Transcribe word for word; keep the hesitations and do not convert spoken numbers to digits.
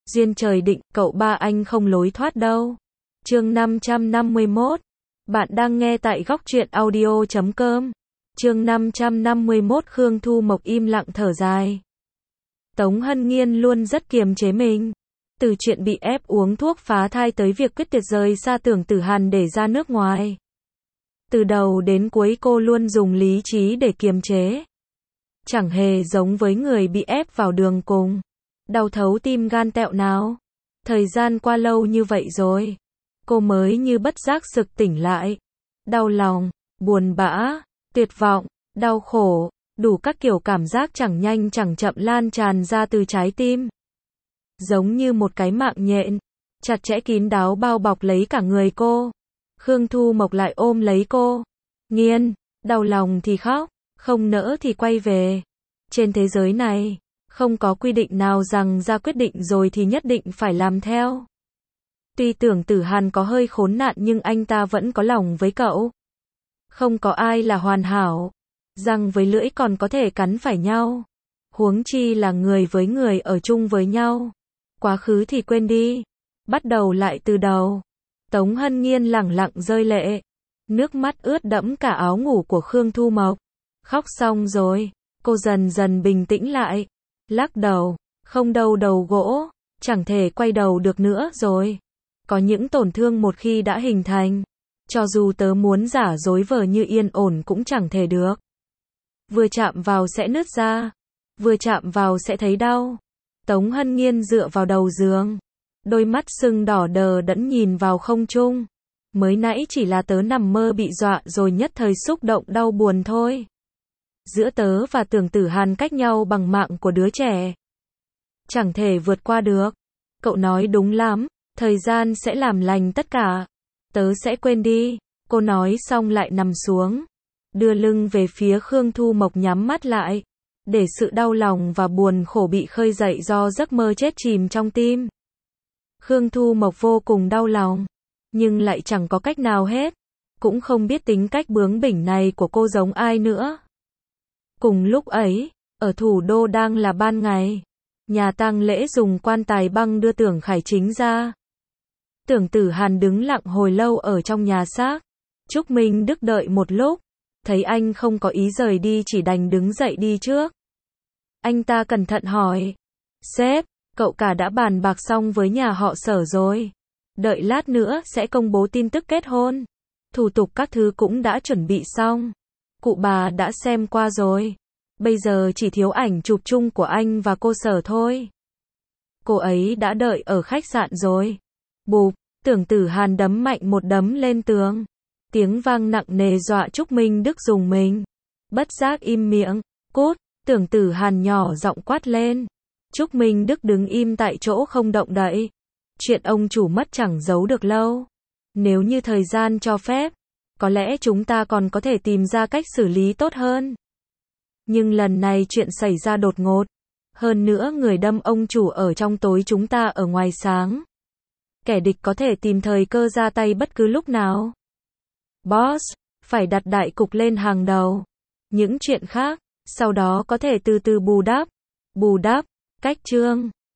Duyên trời định, cậu ba anh không lối thoát đâu. Chương năm trăm năm mươi mốt. Bạn đang nghe tại góc truyện audio chấm com. Chương năm trăm năm mươi mốt. Khương Thu Mộc im lặng thở dài. Tống Hân Nghiên luôn rất kiềm chế mình. Từ chuyện bị ép uống thuốc phá thai tới việc quyết tuyệt rời xa Tưởng Tử Hàn để ra nước ngoài. Từ đầu đến cuối cô luôn dùng lý trí để kiềm chế. Chẳng hề giống với người bị ép vào đường cùng. Đau thấu tim gan tẹo nào. Thời gian qua lâu như vậy rồi. Cô mới như bất giác sực tỉnh lại. Đau lòng, buồn bã, tuyệt vọng, đau khổ, đủ các kiểu cảm giác chẳng nhanh chẳng chậm lan tràn ra từ trái tim. Giống như một cái mạng nhện, chặt chẽ kín đáo bao bọc lấy cả người cô. Khương Thu Mộc lại ôm lấy cô. Nghiên, đau lòng thì khóc, không nỡ thì quay về. Trên thế giới này, không có quy định nào rằng ra quyết định rồi thì nhất định phải làm theo. Tuy Tưởng Tử Hàn có hơi khốn nạn nhưng anh ta vẫn có lòng với cậu. Không có ai là hoàn hảo. Răng với lưỡi còn có thể cắn phải nhau. Huống chi là người với người ở chung với nhau. Quá khứ thì quên đi. Bắt đầu lại từ đầu. Tống Hân Nghiên lẳng lặng rơi lệ. Nước mắt ướt đẫm cả áo ngủ của Khương Thu Mộc. Khóc xong rồi, cô dần dần bình tĩnh lại. Lắc đầu, không đâu đầu gỗ, chẳng thể quay đầu được nữa rồi. Có những tổn thương một khi đã hình thành, cho dù tớ muốn giả dối vờ như yên ổn cũng chẳng thể được. Vừa chạm vào sẽ nứt ra, vừa chạm vào sẽ thấy đau. Tống Hân Nghiên dựa vào đầu giường, đôi mắt sưng đỏ đờ đẫn nhìn vào không trung. Mới nãy chỉ là tớ nằm mơ bị dọa rồi nhất thời xúc động đau buồn thôi. Giữa tớ và Tưởng Tử Hàn cách nhau bằng mạng của đứa trẻ. Chẳng thể vượt qua được. Cậu nói đúng lắm, thời gian sẽ làm lành tất cả. Tớ sẽ quên đi. Cô nói xong lại nằm xuống. Đưa lưng về phía Khương Thu Mộc nhắm mắt lại. Để sự đau lòng và buồn khổ bị khơi dậy do giấc mơ chết chìm trong tim. Khương Thu Mộc vô cùng đau lòng. Nhưng lại chẳng có cách nào hết. Cũng không biết tính cách bướng bỉnh này của cô giống ai nữa. Cùng lúc ấy, ở thủ đô đang là ban ngày. Nhà tang lễ dùng quan tài băng đưa Tưởng Khải Chính ra. Tưởng Tử Hàn đứng lặng hồi lâu ở trong nhà xác. Trúc Minh Đức đợi một lúc. Thấy anh không có ý rời đi chỉ đành đứng dậy đi trước. Anh ta cẩn thận hỏi. Sếp, cậu cả đã bàn bạc xong với nhà họ Sở rồi. Đợi lát nữa sẽ công bố tin tức kết hôn. Thủ tục các thứ cũng đã chuẩn bị xong. Cụ bà đã xem qua rồi. Bây giờ chỉ thiếu ảnh chụp chung của anh và cô Sở thôi. Cô ấy đã đợi ở khách sạn rồi. Bụp, Tưởng Tử Hàn đấm mạnh một đấm lên tường. Tiếng vang nặng nề dọa Trúc Minh Đức rùng mình. Bất giác im miệng. Cút, Tưởng Tử Hàn nhỏ giọng quát lên. Trúc Minh Đức đứng im tại chỗ không động đậy. Chuyện ông chủ mất chẳng giấu được lâu. Nếu như thời gian cho phép, có lẽ chúng ta còn có thể tìm ra cách xử lý tốt hơn. Nhưng lần này chuyện xảy ra đột ngột. Hơn nữa người đâm ông chủ ở trong tối, chúng ta ở ngoài sáng. Kẻ địch có thể tìm thời cơ ra tay bất cứ lúc nào. Boss, phải đặt đại cục lên hàng đầu. Những chuyện khác, sau đó có thể từ từ bù đắp. Bù đắp, cách chương.